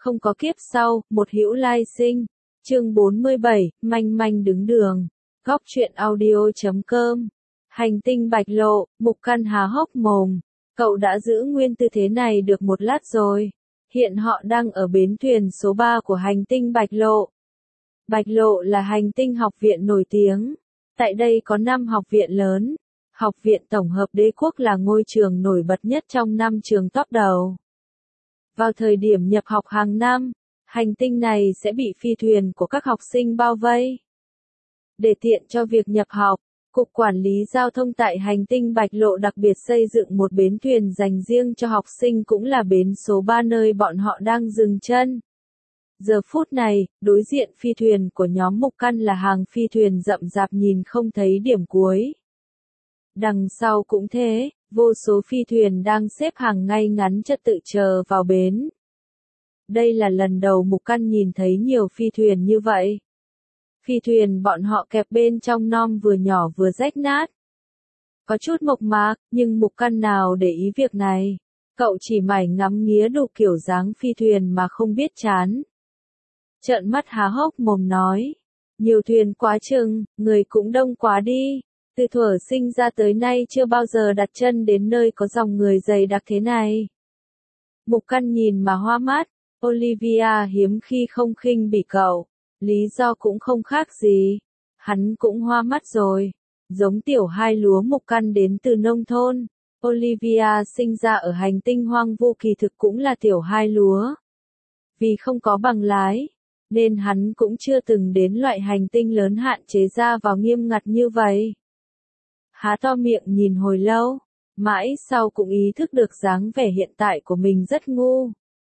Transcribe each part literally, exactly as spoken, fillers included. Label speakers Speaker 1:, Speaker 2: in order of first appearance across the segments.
Speaker 1: không có kiếp sau, một hữu lai sinh. Chương bốn mươi bảy, manh manh đứng đường. Góc truyện audio chấm com. Hành tinh Bạch Lộ, Mục Căn há hốc mồm. Cậu đã giữ nguyên tư thế này được một lát rồi. Hiện họ đang ở bến thuyền số ba của hành tinh Bạch Lộ. Bạch Lộ là hành tinh học viện nổi tiếng. Tại đây có năm học viện lớn. Học viện Tổng hợp Đế quốc là ngôi trường nổi bật nhất trong năm trường top đầu. Vào thời điểm nhập học hàng năm, hành tinh này sẽ bị phi thuyền của các học sinh bao vây. Để tiện cho việc nhập học, Cục Quản lý Giao thông tại hành tinh Bạch Lộ đặc biệt xây dựng một bến thuyền dành riêng cho học sinh, cũng là bến số ba nơi bọn họ đang dừng chân. Giờ phút này, đối diện phi thuyền của nhóm Mục Căn là hàng phi thuyền rậm rạp nhìn không thấy điểm cuối. Đằng sau cũng thế, vô số phi thuyền đang xếp hàng ngay ngắn trật tự chờ vào bến. Đây là lần đầu Mục Căn nhìn thấy nhiều phi thuyền như vậy. Phi thuyền bọn họ kẹp bên trong nom vừa nhỏ vừa rách nát. Có chút mộc mạc, nhưng Mục Căn nào để ý việc này. Cậu chỉ mải ngắm nghía đủ kiểu dáng phi thuyền mà không biết chán. Trợn mắt há hốc mồm nói. Nhiều thuyền quá chừng, người cũng đông quá đi. Từ thuở sinh ra tới nay chưa bao giờ đặt chân đến nơi có dòng người dày đặc thế này. Mục Căn nhìn mà hoa mắt. Olivia hiếm khi không khinh bỉ cậu. Lý do cũng không khác gì. Hắn cũng hoa mắt rồi. Giống tiểu hai lúa Mục Căn đến từ nông thôn. Olivia sinh ra ở hành tinh hoang vu, kỳ thực cũng là tiểu hai lúa. Vì không có bằng lái, nên hắn cũng chưa từng đến loại hành tinh lớn hạn chế ra vào nghiêm ngặt như vậy. Há to miệng nhìn hồi lâu, mãi sau cũng ý thức được dáng vẻ hiện tại của mình rất ngu.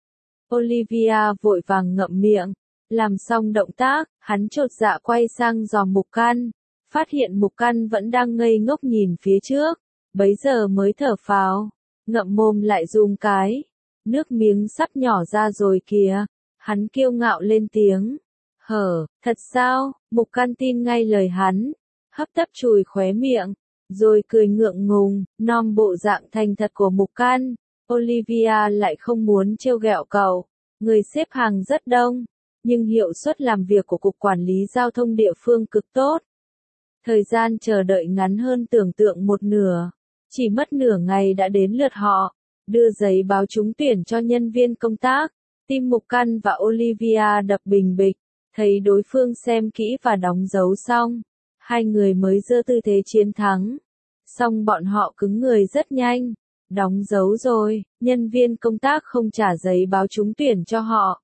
Speaker 1: Olivia vội vàng ngậm miệng, làm xong động tác, hắn chột dạ quay sang dò Mục Căn, phát hiện Mục Căn vẫn đang ngây ngốc nhìn phía trước, bấy giờ mới thở phào, ngậm mồm lại run cái, nước miếng sắp nhỏ ra rồi kìa, hắn kiêu ngạo lên tiếng, hở, thật sao, Mục Căn tin ngay lời hắn, hấp tấp chùi khóe miệng, rồi cười ngượng ngùng, nom bộ dạng thành thật của Mục Căn. Olivia lại không muốn trêu ghẹo cậu, người xếp hàng rất đông, nhưng hiệu suất làm việc của Cục Quản lý Giao thông địa phương cực tốt. Thời gian chờ đợi ngắn hơn tưởng tượng một nửa, chỉ mất nửa ngày đã đến lượt họ, đưa giấy báo trúng tuyển cho nhân viên công tác. Tim Mục Căn và Olivia đập bình bịch, thấy đối phương xem kỹ và đóng dấu xong, hai người mới giơ tư thế chiến thắng. Xong bọn họ cứng người rất nhanh. Đóng dấu rồi, nhân viên công tác không trả giấy báo trúng tuyển cho họ,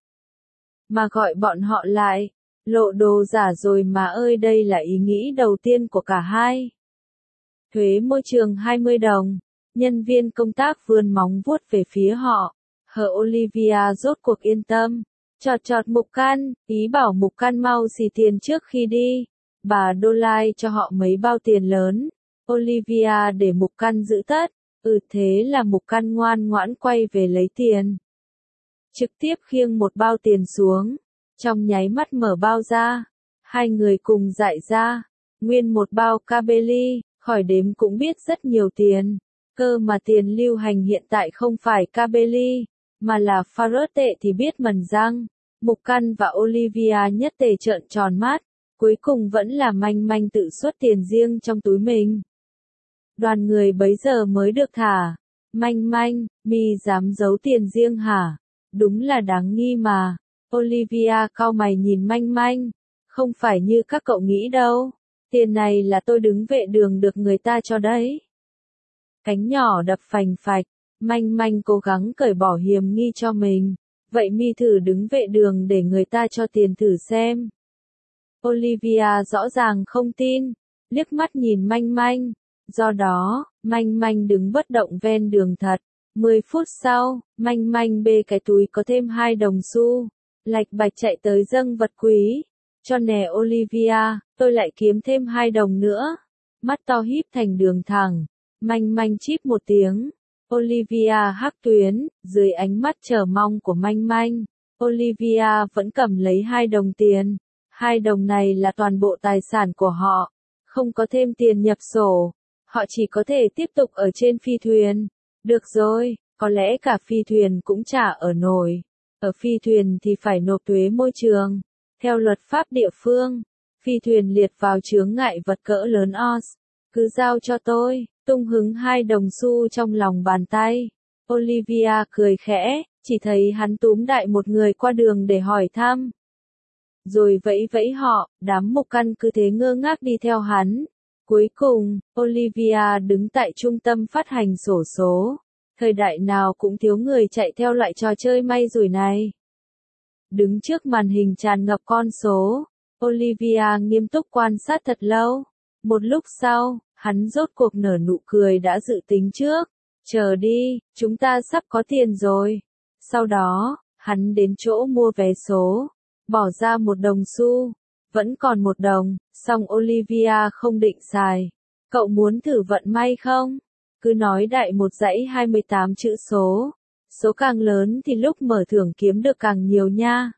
Speaker 1: mà gọi bọn họ lại. Lộ đồ giả rồi mà ơi, đây là ý nghĩ đầu tiên của cả hai. Thuế môi trường hai mươi đồng. Nhân viên công tác vươn móng vuốt về phía họ. Hờ Olivia rốt cuộc yên tâm. Chọt chọt Mục Căn, ý bảo Mục Căn mau xì tiền trước khi đi. Bà đô lai cho họ mấy bao tiền lớn. Olivia để Mục Căn giữ tất. Ừ, thế là Mục Căn ngoan ngoãn quay về lấy tiền. Trực tiếp khiêng một bao tiền xuống. Trong nháy mắt mở bao ra. Hai người cùng dại ra. Nguyên một bao Cabelli, khỏi đếm cũng biết rất nhiều tiền. Cơ mà tiền lưu hành hiện tại không phải Cabelli, mà là Farad tệ thì biết mần răng. Mục Căn và Olivia nhất tề trợn tròn mắt. Cuối cùng vẫn là manh manh tự xuất tiền riêng trong túi mình. Đoàn người bấy giờ mới được thả. Manh manh, mi dám giấu tiền riêng hả? Đúng là đáng nghi mà. Olivia cau mày nhìn manh manh. Không phải như các cậu nghĩ đâu. Tiền này là tôi đứng vệ đường được người ta cho đấy. Cánh nhỏ đập phành phạch. Manh manh cố gắng cởi bỏ hiềm nghi cho mình. Vậy mi thử đứng vệ đường để người ta cho tiền thử xem. Olivia rõ ràng không tin. Liếc mắt nhìn manh manh. Do đó, manh manh đứng bất động ven đường thật. Mười phút sau, manh manh bê cái túi có thêm hai đồng xu. Lạch bạch chạy tới dâng vật quý. Cho nè Olivia, tôi lại kiếm thêm hai đồng nữa. Mắt to híp thành đường thẳng. Manh manh chíp một tiếng. Olivia hắc tuyến, dưới ánh mắt chờ mong của manh manh. Olivia vẫn cầm lấy hai đồng tiền. Hai đồng này là toàn bộ tài sản của họ. Không có thêm tiền nhập sổ. Họ chỉ có thể tiếp tục ở trên phi thuyền. Được rồi, có lẽ cả phi thuyền cũng chả ở nổi. Ở phi thuyền thì phải nộp thuế môi trường. Theo luật pháp địa phương, phi thuyền liệt vào chướng ngại vật cỡ lớn Oz. Cứ giao cho tôi, tung hứng hai đồng xu trong lòng bàn tay. Olivia cười khẽ, chỉ thấy hắn túm đại một người qua đường để hỏi thăm. Rồi vẫy vẫy họ, đám mục căn cứ thế ngơ ngác đi theo hắn. Cuối cùng, Olivia đứng tại trung tâm phát hành xổ số. Thời đại nào cũng thiếu người chạy theo loại trò chơi may rủi này. Đứng trước màn hình tràn ngập con số, Olivia nghiêm túc quan sát thật lâu. Một lúc sau, hắn rốt cuộc nở nụ cười đã dự tính trước. Chờ đi, chúng ta sắp có tiền rồi. Sau đó, hắn đến chỗ mua vé số, bỏ ra một đồng xu, vẫn còn một đồng, song Olivia không định xài. Cậu muốn thử vận may không? Cứ nói đại một dãy hai mươi tám chữ số. Số càng lớn thì lúc mở thưởng kiếm được càng nhiều nha.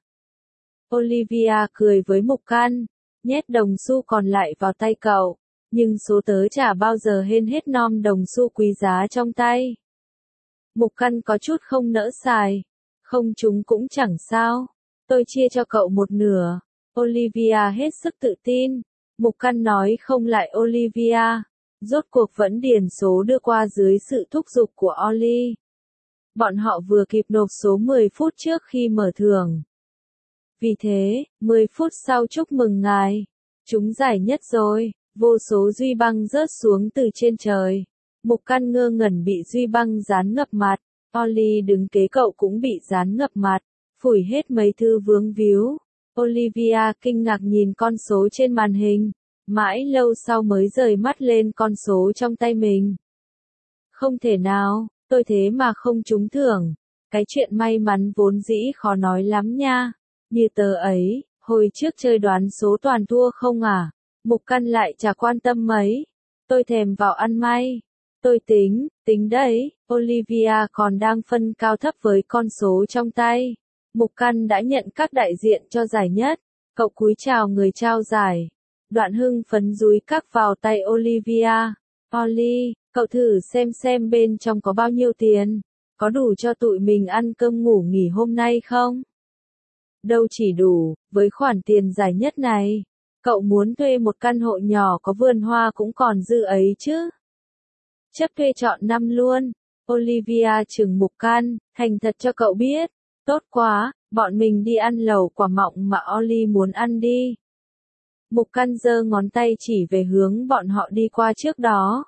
Speaker 1: Olivia cười với Mục Căn, nhét đồng xu còn lại vào tay cậu. Nhưng số tớ chả bao giờ hên hết nom đồng xu quý giá trong tay. Mục Căn có chút không nỡ xài. Không chúng cũng chẳng sao. Tôi chia cho cậu một nửa. Olivia hết sức tự tin. Mục Căn nói không lại Olivia. Rốt cuộc vẫn điền số đưa qua dưới sự thúc giục của Ollie. Bọn họ vừa kịp nộp số mười phút trước khi mở thưởng. Vì thế, mười phút sau chúc mừng ngài. Chúng giải nhất rồi. Vô số duy băng rớt xuống từ trên trời. Mục Căn ngơ ngẩn bị duy băng dán ngập mặt. Ollie đứng kế cậu cũng bị dán ngập mặt. Phủi hết mấy thư vướng víu. Olivia kinh ngạc nhìn con số trên màn hình. Mãi lâu sau mới rời mắt lên con số trong tay mình. Không thể nào, tôi thế mà không trúng thưởng. Cái chuyện may mắn vốn dĩ khó nói lắm nha. Như tớ ấy, hồi trước chơi đoán số toàn thua không à? Mục Căn lại chả quan tâm mấy. Tôi thèm vào ăn may. Tôi tính, tính đấy. Olivia còn đang phân cao thấp với con số trong tay. Mục Căn đã nhận các đại diện cho giải nhất. Cậu cúi chào người trao giải. Đoạn hưng phấn dúi các vào tay Olivia. Ollie, cậu thử xem xem bên trong có bao nhiêu tiền. Có đủ cho tụi mình ăn cơm ngủ nghỉ hôm nay không? Đâu chỉ đủ, với khoản tiền giải nhất này. Cậu muốn thuê một căn hộ nhỏ có vườn hoa cũng còn dư ấy chứ. Chấp thuê trọn năm luôn. Olivia trừng Mục Căn, thành thật cho cậu biết. Tốt quá, bọn mình đi ăn lẩu quả mọng mà Ollie muốn ăn đi. Mục Căn giơ ngón tay chỉ về hướng bọn họ đi qua trước đó.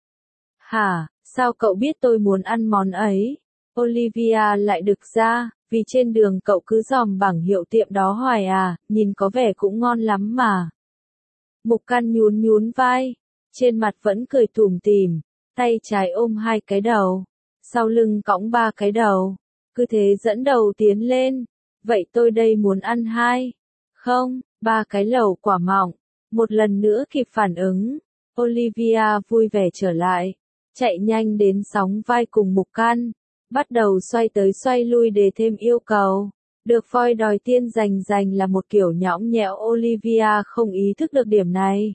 Speaker 1: Hả, sao cậu biết tôi muốn ăn món ấy? Olivia lại đực ra, vì trên đường cậu cứ dòm bảng hiệu tiệm đó hoài à, nhìn có vẻ cũng ngon lắm mà. Mục Căn nhún nhún vai, trên mặt vẫn cười tủm tỉm, tay trái ôm hai cái đầu, sau lưng cõng ba cái đầu, cứ thế dẫn đầu tiến lên. Vậy tôi đây muốn ăn hai, không, ba cái lẩu quả mọng. Một lần nữa kịp phản ứng, Olivia vui vẻ trở lại, chạy nhanh đến sóng vai cùng Mục Căn, bắt đầu xoay tới xoay lui để thêm yêu cầu. Được voi đòi tiên giành giành là một kiểu nhõng nhẽo. Olivia không ý thức được điểm này.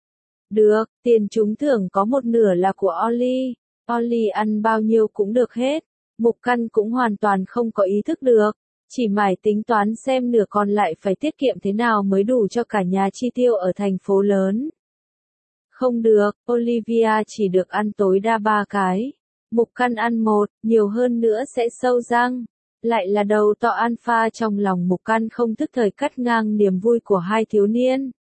Speaker 1: Được, tiền trúng thưởng có một nửa là của Ollie. Ollie ăn bao nhiêu cũng được hết. Mục Căn cũng hoàn toàn không có ý thức được. Chỉ mải tính toán xem nửa còn lại phải tiết kiệm thế nào mới đủ cho cả nhà chi tiêu ở thành phố lớn. Không được, Olivia chỉ được ăn tối đa ba cái. Mục Căn ăn một, nhiều hơn nữa sẽ sâu răng. Lại là đầu to alpha trong lòng Mục Căn không thức thời cắt ngang niềm vui của hai thiếu niên.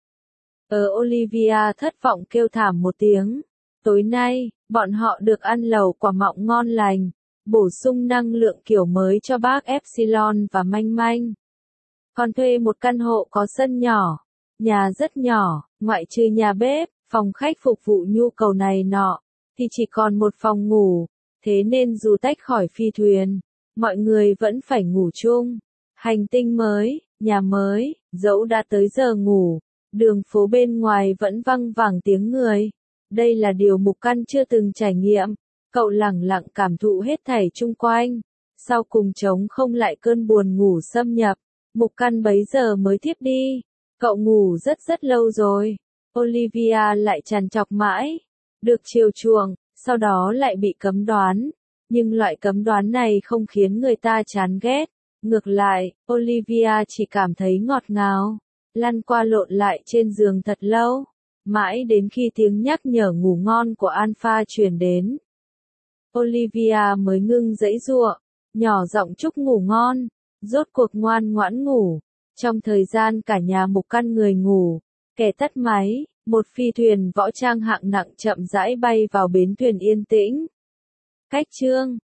Speaker 1: Ở Olivia thất vọng kêu thảm một tiếng. Tối nay, bọn họ được ăn lẩu quả mọng ngon lành, bổ sung năng lượng kiểu mới cho bác Epsilon và Manh Manh. Còn thuê một căn hộ có sân nhỏ, nhà rất nhỏ, ngoại trừ nhà bếp, phòng khách phục vụ nhu cầu này nọ, thì chỉ còn một phòng ngủ, thế nên dù tách khỏi phi thuyền, mọi người vẫn phải ngủ chung. Hành tinh mới, nhà mới, dẫu đã tới giờ ngủ, đường phố bên ngoài vẫn văng vẳng tiếng người. Đây là điều Mục Căn chưa từng trải nghiệm. Cậu lẳng lặng cảm thụ hết thảy chung quanh. Sau cùng chống không lại cơn buồn ngủ xâm nhập. Mục Căn bấy giờ mới thiếp đi. Cậu ngủ rất rất lâu rồi. Olivia lại trằn trọc mãi. Được chiều chuộng, sau đó lại bị cấm đoán. Nhưng loại cấm đoán này không khiến người ta chán ghét. Ngược lại, Olivia chỉ cảm thấy ngọt ngào, lăn qua lộn lại trên giường thật lâu, mãi đến khi tiếng nhắc nhở ngủ ngon của Alpha truyền đến. Olivia mới ngưng giãy giụa, nhỏ giọng chúc ngủ ngon, rốt cuộc ngoan ngoãn ngủ. Trong thời gian cả nhà Mục Căn người ngủ, kẻ tắt máy, một phi thuyền võ trang hạng nặng chậm rãi bay vào bến thuyền yên tĩnh. Cách chương